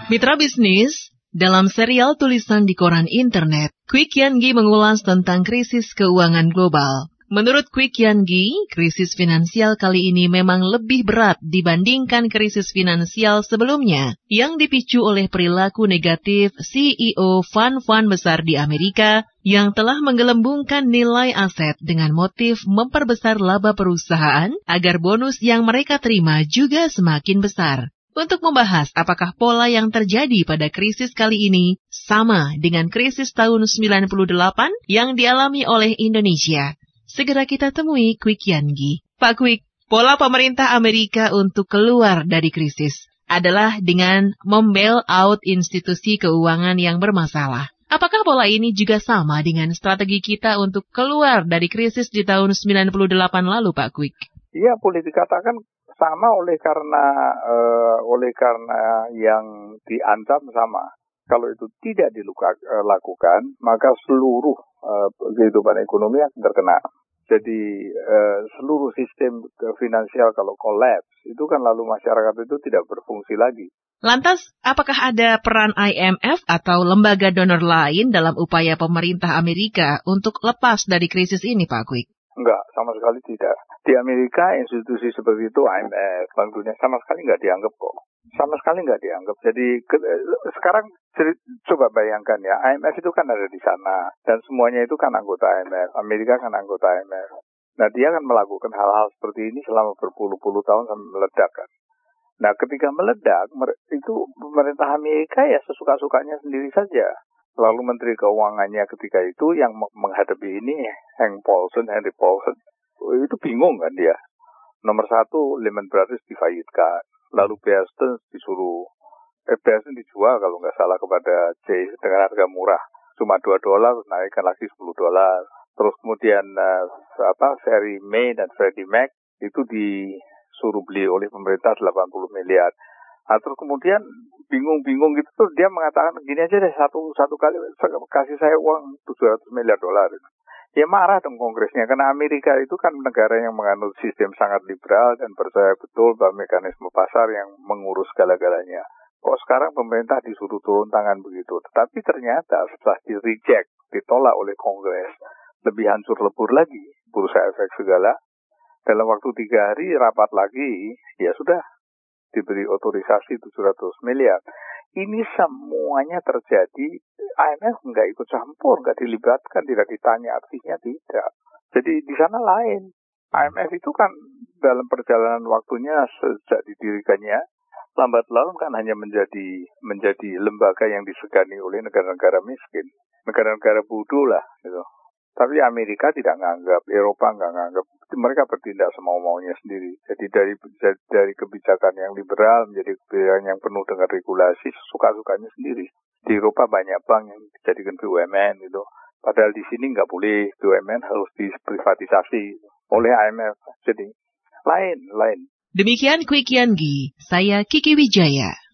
Mitra bisnis, dalam serial tulisan di koran internet, Kwik Yan-gi mengulas tentang krisis keuangan global. Menurut Kwik Yan-gi, krisis finansial kali ini memang lebih berat dibandingkan krisis finansial sebelumnya yang dipicu oleh perilaku negatif CEO fund-fund besar di Amerika yang telah menggelembungkan nilai aset dengan motif memperbesar laba perusahaan agar bonus yang mereka terima juga semakin besar. Untuk membahas apakah pola yang terjadi pada krisis kali ini sama dengan krisis tahun 98 yang dialami oleh Indonesia. Segera kita temui Kwik Yan-gi. Pak Kwik, pola pemerintah Amerika untuk keluar dari krisis adalah dengan membail out institusi keuangan yang bermasalah. Apakah pola ini juga sama dengan strategi kita untuk keluar dari krisis di tahun 98 lalu, Pak Kwik? Iya, boleh dikatakan sama oleh karena yang diancam sama. Kalau itu tidak dilakukan, maka seluruh kehidupan ekonomi akan terkena. Jadi seluruh sistem finansial kalau kolaps, itu kan lalu masyarakat itu tidak berfungsi lagi. Lantas, apakah ada peran IMF atau lembaga donor lain dalam upaya pemerintah Amerika untuk lepas dari krisis ini, Pak Kwik? Enggak, sama sekali tidak. Di Amerika, institusi seperti itu, IMF, Bank Dunia, sama sekali nggak dianggap kok. Sama sekali nggak dianggap. Jadi, sekarang coba bayangkan ya, IMF itu kan ada di sana. Dan semuanya itu kan anggota IMF. Amerika kan anggota IMF. Nah, dia akan melakukan hal-hal seperti ini selama berpuluh-puluh tahun sampai meledak kan. Nah, ketika meledak, itu pemerintah Amerika ya sesuka-sukanya sendiri saja. Lalu Menteri Keuangannya ketika itu yang menghadapi ini, Henry Paulson, itu bingung kan dia. Nomor satu, Lehman Brothers difailkan. Lalu Bear Stearns Bear Stearns dijual kalau nggak salah kepada Chase dengan harga murah. Cuma $2, naikkan lagi $10. Terus kemudian Fannie Mae dan Freddie Mac itu disuruh beli oleh pemerintah 80 miliar. Nah, terus kemudian bingung gitu tuh dia mengatakan gini aja deh satu kali kasih saya uang $700 miliar. Ya marah dong Kongresnya karena Amerika itu kan negara yang menganut sistem sangat liberal dan percaya betul bahwa mekanisme pasar yang mengurus segala-galanya. Kok sekarang pemerintah disuruh turun tangan begitu? Tetapi ternyata setelah ditolak oleh Kongres, lebih hancur lebur lagi bursa efek segala. Dalam waktu 3 hari rapat lagi, ya sudah diberi otorisasi 700 miliar. Ini semuanya terjadi, IMF nggak ikut campur, nggak dilibatkan, tidak ditanya, artinya tidak. Jadi di sana lain. IMF itu kan dalam perjalanan waktunya sejak didirikannya, lambat laun kan hanya menjadi lembaga yang disegani oleh negara-negara miskin. Negara-negara bodoh lah gitu. Tapi Amerika tidak nganggap, Eropa nggak nganggap. Mereka bertindak semau-maunya sendiri. Jadi dari kebijakan yang liberal menjadi kebijakan yang penuh dengan regulasi, suka-sukanya sendiri. Di Eropa banyak bank yang dijadikan BUMN gitu. Padahal di sini nggak boleh, BUMN harus diprivatisasi oleh IMF. Jadi lain. Demikian Kwik Yan-gi, saya Kiki Wijaya.